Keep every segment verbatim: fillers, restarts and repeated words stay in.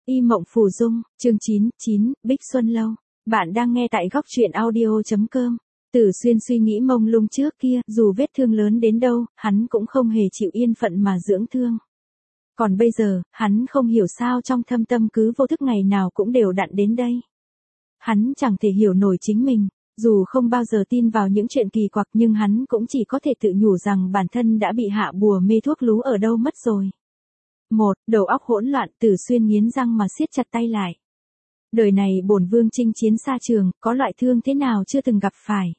Y Mộng Phù Dung, chương chín, chín, Bích Xuân Lâu. Bạn đang nghe tại góc truyện audio.com. Tử Xuyên suy nghĩ mông lung trước kia, dù vết thương lớn đến đâu, hắn cũng không hề chịu yên phận mà dưỡng thương. Còn bây giờ, hắn không hiểu sao trong thâm tâm cứ vô thức ngày nào cũng đều đặn đến đây. Hắn chẳng thể hiểu nổi chính mình, dù không bao giờ tin vào những chuyện kỳ quặc nhưng hắn cũng chỉ có thể tự nhủ rằng bản thân đã bị hạ bùa mê thuốc lú ở đâu mất rồi. Một, đầu óc hỗn loạn, Tử Xuyên nghiến răng mà siết chặt tay lại. Đời này bổn vương chinh chiến xa trường, có loại thương thế nào chưa từng gặp phải.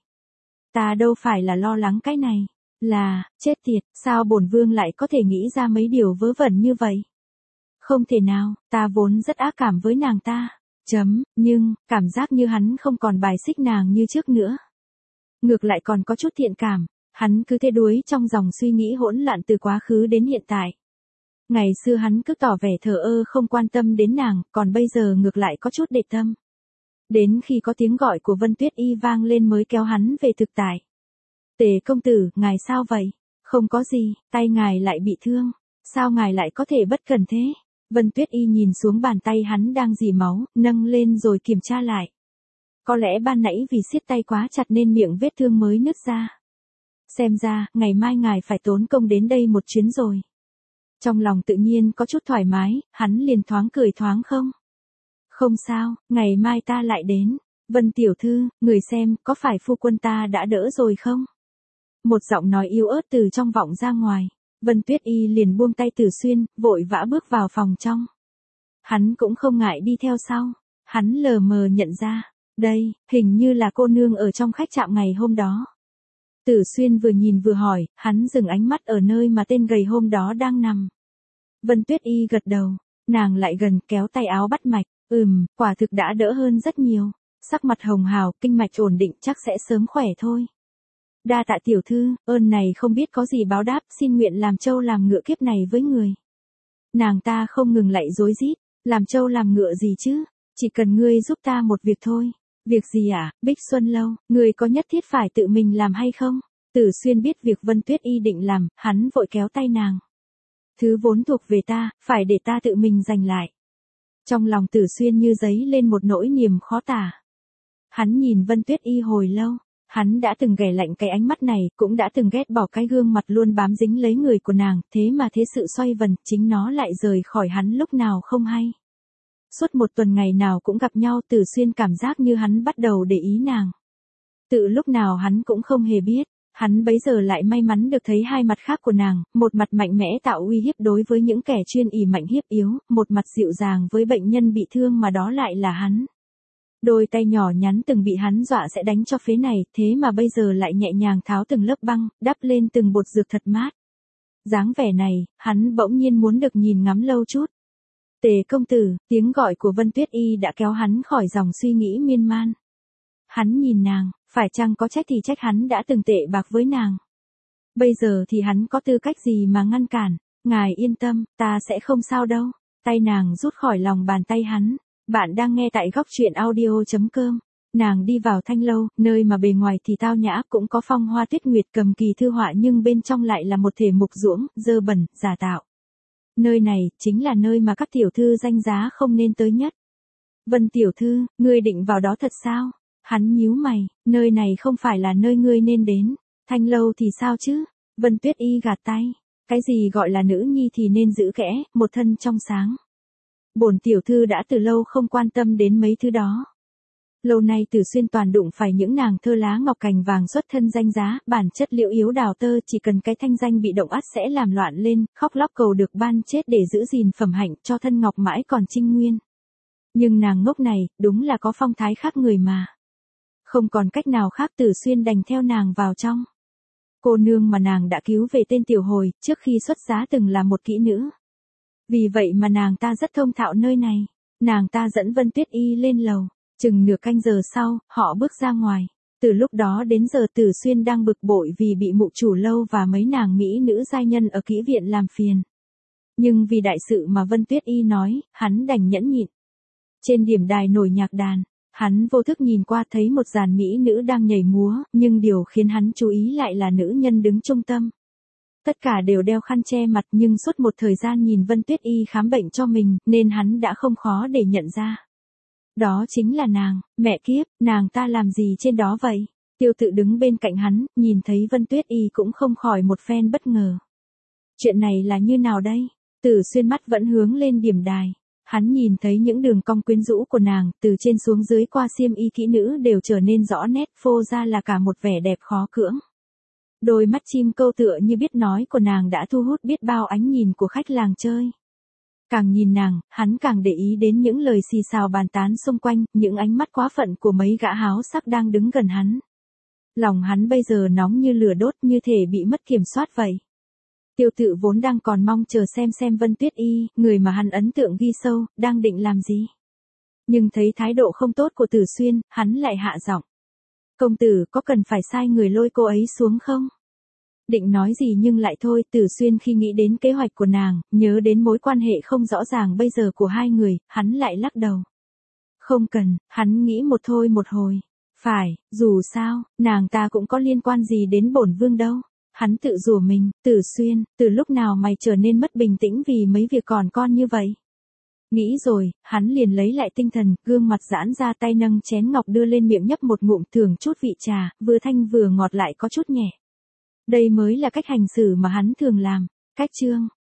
Ta đâu phải là lo lắng cái này, là, chết tiệt, sao bổn vương lại có thể nghĩ ra mấy điều vớ vẩn như vậy. Không thể nào, ta vốn rất ác cảm với nàng ta, chấm, nhưng, cảm giác như hắn không còn bài xích nàng như trước nữa. Ngược lại còn có chút thiện cảm, hắn cứ thế đuối trong dòng suy nghĩ hỗn loạn từ quá khứ đến hiện tại. Ngày xưa hắn cứ tỏ vẻ thờ ơ không quan tâm đến nàng, còn bây giờ ngược lại có chút để tâm. Đến khi có tiếng gọi của Vân Tuyết Y vang lên mới kéo hắn về thực tại. Tề công tử, ngài sao vậy? Không có gì, tay ngài lại bị thương. Sao ngài lại có thể bất cẩn thế? Vân Tuyết Y nhìn xuống bàn tay hắn đang rỉ máu, nâng lên rồi kiểm tra lại. Có lẽ ban nãy vì siết tay quá chặt nên miệng vết thương mới nứt ra. Xem ra, ngày mai ngài phải tốn công đến đây một chuyến rồi. Trong lòng tự nhiên có chút thoải mái, hắn liền thoáng cười thoáng không. Không sao, ngày mai ta lại đến. Vân tiểu thư, người xem, có phải phu quân ta đã đỡ rồi không? Một giọng nói yếu ớt từ trong vọng ra ngoài. Vân Tuyết Y liền buông tay Tử Xuyên, vội vã bước vào phòng trong. Hắn cũng không ngại đi theo sau. Hắn lờ mờ nhận ra, đây, hình như là cô nương ở trong khách trạm ngày hôm đó. Tử Xuyên vừa nhìn vừa hỏi, hắn dừng ánh mắt ở nơi mà tên gầy hôm đó đang nằm. Vân Tuyết Y gật đầu, nàng lại gần kéo tay áo bắt mạch, ừm, quả thực đã đỡ hơn rất nhiều, sắc mặt hồng hào, kinh mạch ổn định chắc sẽ sớm khỏe thôi. Đa tạ tiểu thư, ơn này không biết có gì báo đáp, xin nguyện làm trâu làm ngựa kiếp này với người. Nàng ta không ngừng lạy rối rít, làm trâu làm ngựa gì chứ, chỉ cần ngươi giúp ta một việc thôi. Việc gì à, Bích Xuân Lâu, người có nhất thiết phải tự mình làm hay không? Tử Xuyên biết việc Vân Tuyết Y định làm, hắn vội kéo tay nàng. Thứ vốn thuộc về ta, phải để ta tự mình giành lại. Trong lòng Tử Xuyên như dấy lên một nỗi niềm khó tả. Hắn nhìn Vân Tuyết Y hồi lâu, hắn đã từng ghẻ lạnh cái ánh mắt này, cũng đã từng ghét bỏ cái gương mặt luôn bám dính lấy người của nàng, thế mà thế sự xoay vần, chính nó lại rời khỏi hắn lúc nào không hay. Suốt một tuần ngày nào cũng gặp nhau, Tử Xuyên cảm giác như hắn bắt đầu để ý nàng. Tự lúc nào hắn cũng không hề biết, hắn bấy giờ lại may mắn được thấy hai mặt khác của nàng, một mặt mạnh mẽ tạo uy hiếp đối với những kẻ chuyên ỷ mạnh hiếp yếu, một mặt dịu dàng với bệnh nhân bị thương mà đó lại là hắn. Đôi tay nhỏ nhắn từng bị hắn dọa sẽ đánh cho phế này, thế mà bây giờ lại nhẹ nhàng tháo từng lớp băng, đắp lên từng bột dược thật mát. Dáng vẻ này, hắn bỗng nhiên muốn được nhìn ngắm lâu chút. Tề công tử, tiếng gọi của Vân Tuyết Y đã kéo hắn khỏi dòng suy nghĩ miên man. Hắn nhìn nàng, phải chăng có trách thì trách hắn đã từng tệ bạc với nàng. Bây giờ thì hắn có tư cách gì mà ngăn cản, ngài yên tâm, ta sẽ không sao đâu. Tay nàng rút khỏi lòng bàn tay hắn. Bạn đang nghe tại góc truyện audio.com. Nàng đi vào Thanh Lâu, nơi mà bề ngoài thì tao nhã, cũng có phong hoa tuyết nguyệt cầm kỳ thư họa nhưng bên trong lại là một thể mục ruỗng, dơ bẩn, giả tạo. Nơi này, chính là nơi mà các tiểu thư danh giá không nên tới nhất. Vân tiểu thư, ngươi định vào đó thật sao? Hắn nhíu mày, nơi này không phải là nơi ngươi nên đến. Thanh Lâu thì sao chứ? Vân Tuyết Y gạt tay. Cái gì gọi là nữ nhi thì nên giữ kẽ, một thân trong sáng. Bổn tiểu thư đã từ lâu không quan tâm đến mấy thứ đó. Lâu nay Tử Xuyên toàn đụng phải những nàng thơ lá ngọc cành vàng xuất thân danh giá, bản chất liễu yếu đào tơ, chỉ cần cái thanh danh bị động ắt sẽ làm loạn lên, khóc lóc cầu được ban chết để giữ gìn phẩm hạnh cho thân ngọc mãi còn trinh nguyên. Nhưng nàng ngốc này, đúng là có phong thái khác người mà. Không còn cách nào khác, Tử Xuyên đành theo nàng vào trong. Cô nương mà nàng đã cứu về tên Tiểu Hồi, trước khi xuất giá từng là một kỹ nữ. Vì vậy mà nàng ta rất thông thạo nơi này. Nàng ta dẫn Vân Tuyết Y lên lầu. Chừng nửa canh giờ sau, họ bước ra ngoài. Từ lúc đó đến giờ Tử Xuyên đang bực bội vì bị mụ chủ lâu và mấy nàng mỹ nữ giai nhân ở kỹ viện làm phiền. Nhưng vì đại sự mà Vân Tuyết Y nói, hắn đành nhẫn nhịn. Trên điểm đài nổi nhạc đàn, hắn vô thức nhìn qua thấy một dàn mỹ nữ đang nhảy múa, nhưng điều khiến hắn chú ý lại là nữ nhân đứng trung tâm. Tất cả đều đeo khăn che mặt nhưng suốt một thời gian nhìn Vân Tuyết Y khám bệnh cho mình nên hắn đã không khó để nhận ra. Đó chính là nàng, mẹ kiếp, nàng ta làm gì trên đó vậy? Tiêu Tự đứng bên cạnh hắn, nhìn thấy Vân Tuyết Y cũng không khỏi một phen bất ngờ. Chuyện này là như nào đây? Tử Xuyên mắt vẫn hướng lên điểm đài. Hắn nhìn thấy những đường cong quyến rũ của nàng, từ trên xuống dưới qua xiêm y kỹ nữ đều trở nên rõ nét, phô ra là cả một vẻ đẹp khó cưỡng. Đôi mắt chim câu tựa như biết nói của nàng đã thu hút biết bao ánh nhìn của khách làng chơi. Càng nhìn nàng, hắn càng để ý đến những lời xì xào bàn tán xung quanh, những ánh mắt quá phận của mấy gã háo sắc đang đứng gần hắn. Lòng hắn bây giờ nóng như lửa đốt, như thể bị mất kiểm soát vậy. Tiêu Tự vốn đang còn mong chờ xem xem Vân Tuyết Y, người mà hắn ấn tượng ghi sâu, đang định làm gì. Nhưng thấy thái độ không tốt của Tử Xuyên, hắn lại hạ giọng. Công tử có cần phải sai người lôi cô ấy xuống không? Định nói gì nhưng lại thôi. Tử Xuyên khi nghĩ đến kế hoạch của nàng, nhớ đến mối quan hệ không rõ ràng bây giờ của hai người, hắn lại lắc đầu. Không cần, hắn nghĩ một thôi một hồi. Phải, dù sao, nàng ta cũng có liên quan gì đến bổn vương đâu. Hắn tự rủa mình. Tử Xuyên, từ lúc nào mày trở nên mất bình tĩnh vì mấy việc còn con như vậy? Nghĩ rồi, hắn liền lấy lại tinh thần, gương mặt giãn ra, tay nâng chén ngọc đưa lên miệng nhấp một ngụm, thưởng chút vị trà, vừa thanh vừa ngọt lại có chút nhẹ. Đây mới là cách hành xử mà hắn thường làm. Cách chương